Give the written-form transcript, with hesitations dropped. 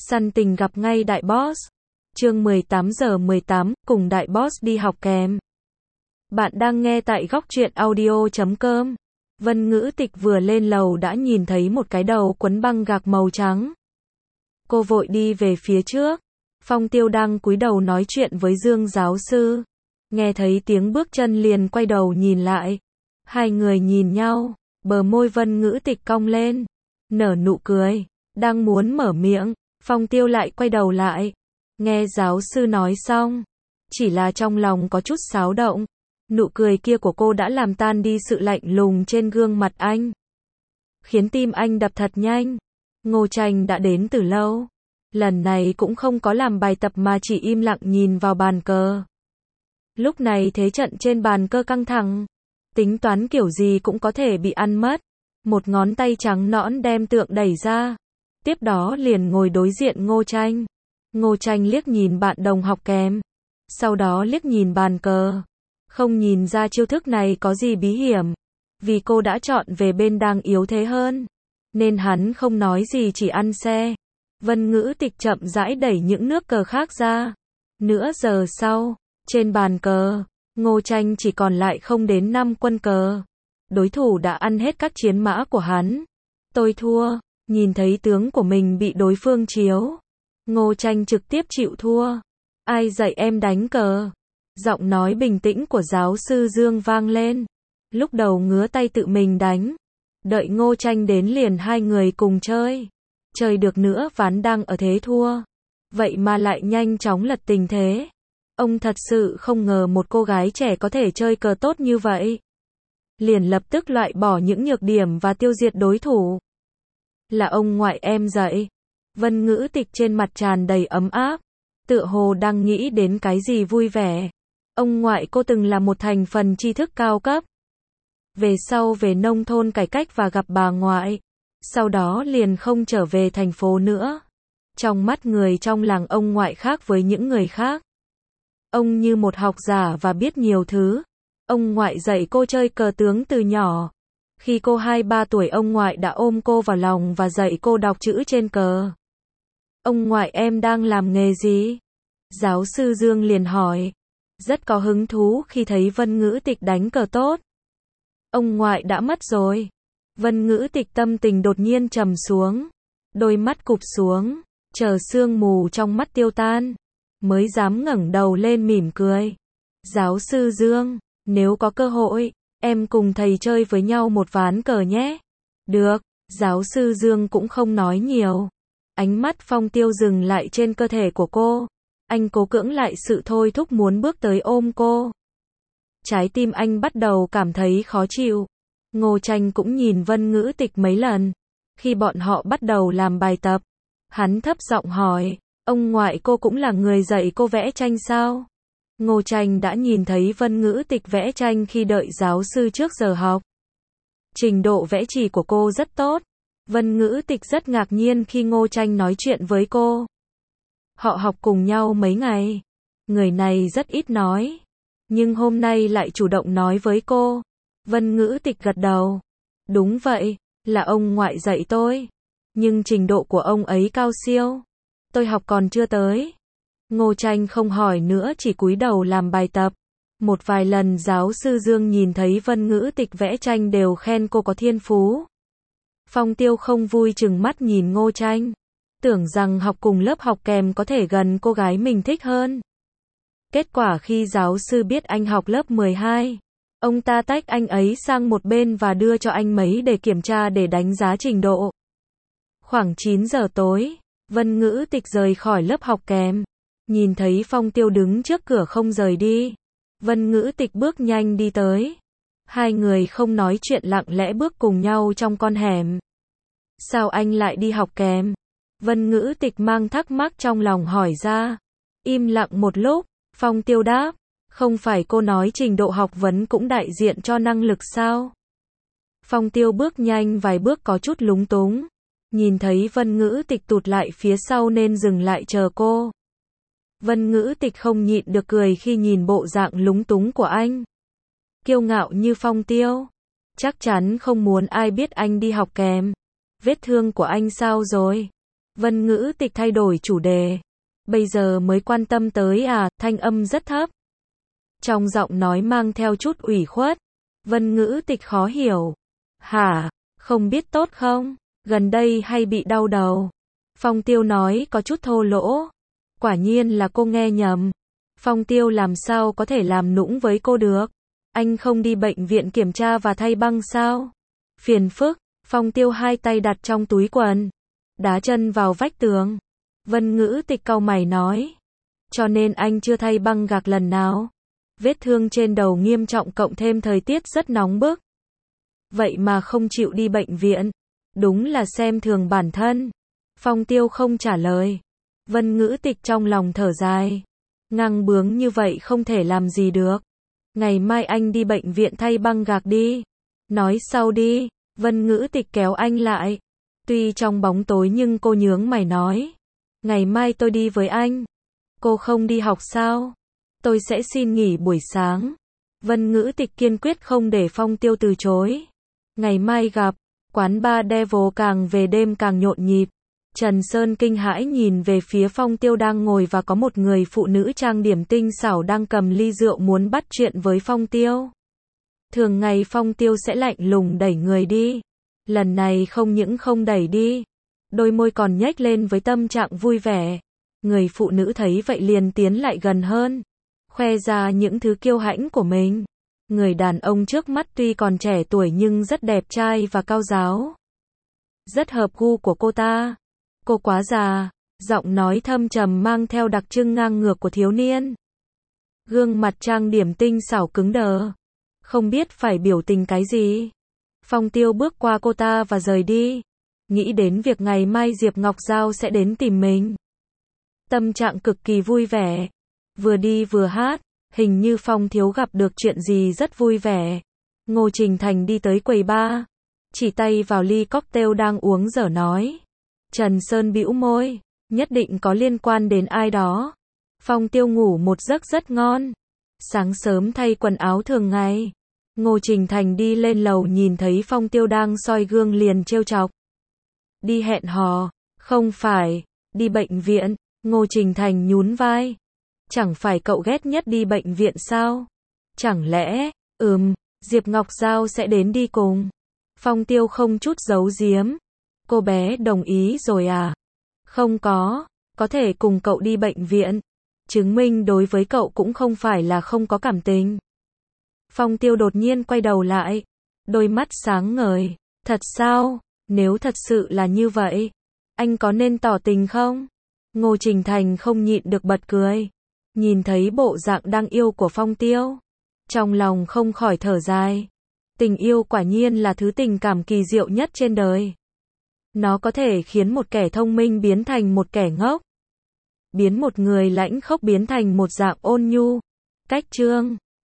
Săn tình gặp ngay đại boss. Chương 18:18, cùng đại boss đi học kèm. Bạn đang nghe tại góc truyện audio.com. Vân Ngữ Tịch vừa lên lầu đã nhìn thấy một cái đầu quấn băng gạc màu trắng. Cô vội đi về phía trước. Phong Tiêu đang cúi đầu nói chuyện với Dương giáo sư. Nghe thấy tiếng bước chân liền quay đầu nhìn lại. Hai người nhìn nhau, bờ môi Vân Ngữ Tịch cong lên, nở nụ cười, đang muốn mở miệng, Phong Tiêu lại quay đầu lại. Nghe giáo sư nói xong, chỉ là trong lòng có chút xáo động. Nụ cười kia của cô đã làm tan đi sự lạnh lùng trên gương mặt anh, khiến tim anh đập thật nhanh. Ngô Tranh đã đến từ lâu, lần này cũng không có làm bài tập mà chỉ im lặng nhìn vào bàn cờ. Lúc này thế trận trên bàn cờ căng thẳng, tính toán kiểu gì cũng có thể bị ăn mất. Một ngón tay trắng nõn đem tượng đẩy ra, tiếp đó liền ngồi đối diện Ngô Tranh. Ngô Tranh liếc nhìn bạn đồng học kèm, sau đó liếc nhìn bàn cờ. Không nhìn ra chiêu thức này có gì bí hiểm, vì cô đã chọn về bên đang yếu thế hơn, nên hắn không nói gì chỉ ăn xe. Vân Ngữ Tịch chậm rãi đẩy những nước cờ khác ra. Nửa giờ sau, trên bàn cờ, Ngô Tranh chỉ còn lại không đến 5 quân cờ. Đối thủ đã ăn hết các chiến mã của hắn. Tôi thua. Nhìn thấy tướng của mình bị đối phương chiếu, Ngô Tranh trực tiếp chịu thua. Ai dạy em đánh cờ? Giọng nói bình tĩnh của giáo sư Dương vang lên. Lúc đầu ngứa tay tự mình đánh, đợi Ngô Tranh đến liền hai người cùng chơi. Chơi được nữa ván đang ở thế thua, vậy mà lại nhanh chóng lật tình thế. Ông thật sự không ngờ một cô gái trẻ có thể chơi cờ tốt như vậy. Liền lập tức loại bỏ những nhược điểm và tiêu diệt đối thủ. Là ông ngoại em dạy. Vân Ngữ Tịch trên mặt tràn đầy ấm áp, tựa hồ đang nghĩ đến cái gì vui vẻ. Ông ngoại cô từng là một thành phần tri thức cao cấp. Về sau về nông thôn cải cách và gặp bà ngoại. Sau đó liền không trở về thành phố nữa. Trong mắt người trong làng ông ngoại khác với những người khác. Ông như một học giả và biết nhiều thứ. Ông ngoại dạy cô chơi cờ tướng từ nhỏ. Khi cô 2-3 tuổi ông ngoại đã ôm cô vào lòng và dạy cô đọc chữ trên cờ. Ông ngoại em đang làm nghề gì? Giáo sư Dương liền hỏi. Rất có hứng thú khi thấy Vân Ngữ Tịch đánh cờ tốt. Ông ngoại đã mất rồi. Vân Ngữ Tịch tâm tình đột nhiên trầm xuống. Đôi mắt cụp xuống, chờ sương mù trong mắt tiêu tan, mới dám ngẩng đầu lên mỉm cười. Giáo sư Dương, nếu có cơ hội, em cùng thầy chơi với nhau một ván cờ nhé. Được, giáo sư Dương cũng không nói nhiều. Ánh mắt Phong Tiêu dừng lại trên cơ thể của cô. Anh cố cưỡng lại sự thôi thúc muốn bước tới ôm cô. Trái tim anh bắt đầu cảm thấy khó chịu. Ngô Tranh cũng nhìn Vân Ngữ Tịch mấy lần. Khi bọn họ bắt đầu làm bài tập, hắn thấp giọng hỏi, ông ngoại cô cũng là người dạy cô vẽ tranh sao? Ngô Tranh đã nhìn thấy Vân Ngữ Tịch vẽ tranh khi đợi giáo sư trước giờ học. Trình độ vẽ chỉ của cô rất tốt. Vân Ngữ Tịch rất ngạc nhiên khi Ngô Tranh nói chuyện với cô. Họ học cùng nhau mấy ngày. Người này rất ít nói, nhưng hôm nay lại chủ động nói với cô. Vân Ngữ Tịch gật đầu. Đúng vậy, là ông ngoại dạy tôi. Nhưng trình độ của ông ấy cao siêu. Tôi học còn chưa tới. Ngô Tranh không hỏi nữa chỉ cúi đầu làm bài tập. Một vài lần giáo sư Dương nhìn thấy Vân Ngữ Tịch vẽ tranh đều khen cô có thiên phú. Phong Tiêu không vui chừng mắt nhìn Ngô Tranh. Tưởng rằng học cùng lớp học kèm có thể gần cô gái mình thích hơn. Kết quả khi giáo sư biết anh học lớp 12, ông ta tách anh ấy sang một bên và đưa cho anh mấy để kiểm tra để đánh giá trình độ. Khoảng 9 giờ tối, Vân Ngữ Tịch rời khỏi lớp học kèm. Nhìn thấy Phong Tiêu đứng trước cửa không rời đi. Vân Ngữ Tịch bước nhanh đi tới. Hai người không nói chuyện lặng lẽ bước cùng nhau trong con hẻm. Sao anh lại đi học kèm? Vân Ngữ Tịch mang thắc mắc trong lòng hỏi ra. Im lặng một lúc, Phong Tiêu đáp. Không phải cô nói trình độ học vấn cũng đại diện cho năng lực sao? Phong Tiêu bước nhanh vài bước có chút lúng túng. Nhìn thấy Vân Ngữ Tịch tụt lại phía sau nên dừng lại chờ cô. Vân Ngữ Tịch không nhịn được cười khi nhìn bộ dạng lúng túng của anh. Kiêu ngạo như Phong Tiêu. Chắc chắn không muốn ai biết anh đi học kèm. Vết thương của anh sao rồi? Vân Ngữ Tịch thay đổi chủ đề. Bây giờ mới quan tâm tới à, thanh âm rất thấp. Trong giọng nói mang theo chút ủy khuất. Vân Ngữ Tịch khó hiểu. Hả, không biết tốt không? Gần đây hay bị đau đầu. Phong Tiêu nói có chút thô lỗ. Quả nhiên là cô nghe nhầm. Phong Tiêu làm sao có thể làm nũng với cô được? Anh không đi bệnh viện kiểm tra và thay băng sao? Phiền phức. Phong Tiêu hai tay đặt trong túi quần, đá chân vào vách tường. Vân Ngữ Tịch cau mày nói. Cho nên anh chưa thay băng gạc lần nào. Vết thương trên đầu nghiêm trọng cộng thêm thời tiết rất nóng bức. Vậy mà không chịu đi bệnh viện. Đúng là xem thường bản thân. Phong Tiêu không trả lời. Vân Ngữ Tịch trong lòng thở dài. Ngang bướng như vậy không thể làm gì được. Ngày mai anh đi bệnh viện thay băng gạc đi. Nói sau đi. Vân Ngữ Tịch kéo anh lại. Tuy trong bóng tối nhưng cô nhướng mày nói. Ngày mai tôi đi với anh. Cô không đi học sao? Tôi sẽ xin nghỉ buổi sáng. Vân Ngữ Tịch kiên quyết không để Phong Tiêu từ chối. Ngày mai gặp. Quán bar Devil càng về đêm càng nhộn nhịp. Trần Sơn kinh hãi nhìn về phía Phong Tiêu đang ngồi và có một người phụ nữ trang điểm tinh xảo đang cầm ly rượu muốn bắt chuyện với Phong Tiêu. Thường ngày Phong Tiêu sẽ lạnh lùng đẩy người đi. Lần này không những không đẩy đi, đôi môi còn nhếch lên với tâm trạng vui vẻ. Người phụ nữ thấy vậy liền tiến lại gần hơn, khoe ra những thứ kiêu hãnh của mình. Người đàn ông trước mắt tuy còn trẻ tuổi nhưng rất đẹp trai và cao ráo. Rất hợp gu của cô ta. Cô quá già, giọng nói thâm trầm mang theo đặc trưng ngang ngược của thiếu niên. Gương mặt trang điểm tinh xảo cứng đờ. Không biết phải biểu tình cái gì. Phong Tiêu bước qua cô ta và rời đi. Nghĩ đến việc ngày mai Diệp Ngọc Giao sẽ đến tìm mình. Tâm trạng cực kỳ vui vẻ. Vừa đi vừa hát. Hình như Phong thiếu gặp được chuyện gì rất vui vẻ. Ngô Trình Thành đi tới quầy bar. Chỉ tay vào ly cocktail đang uống dở nói. Trần Sơn bĩu môi. Nhất định có liên quan đến ai đó. Phong Tiêu ngủ một giấc rất ngon. Sáng sớm thay quần áo thường ngày. Ngô Trình Thành đi lên lầu nhìn thấy Phong Tiêu đang soi gương liền trêu chọc. Đi hẹn hò, không phải, đi bệnh viện. Ngô Trình Thành nhún vai. Chẳng phải cậu ghét nhất đi bệnh viện sao? Chẳng lẽ, Diệp Ngọc Giao sẽ đến đi cùng. Phong Tiêu không chút giấu giếm. Cô bé đồng ý rồi à? Không có thể cùng cậu đi bệnh viện. Chứng minh đối với cậu cũng không phải là không có cảm tình. Phong Tiêu đột nhiên quay đầu lại. Đôi mắt sáng ngời. Thật sao? Nếu thật sự là như vậy, anh có nên tỏ tình không? Ngô Trình Thành không nhịn được bật cười. Nhìn thấy bộ dạng đang yêu của Phong Tiêu, trong lòng không khỏi thở dài. Tình yêu quả nhiên là thứ tình cảm kỳ diệu nhất trên đời. Nó có thể khiến một kẻ thông minh biến thành một kẻ ngốc. Biến một người lãnh khốc biến thành một dạng ôn nhu. Cách chương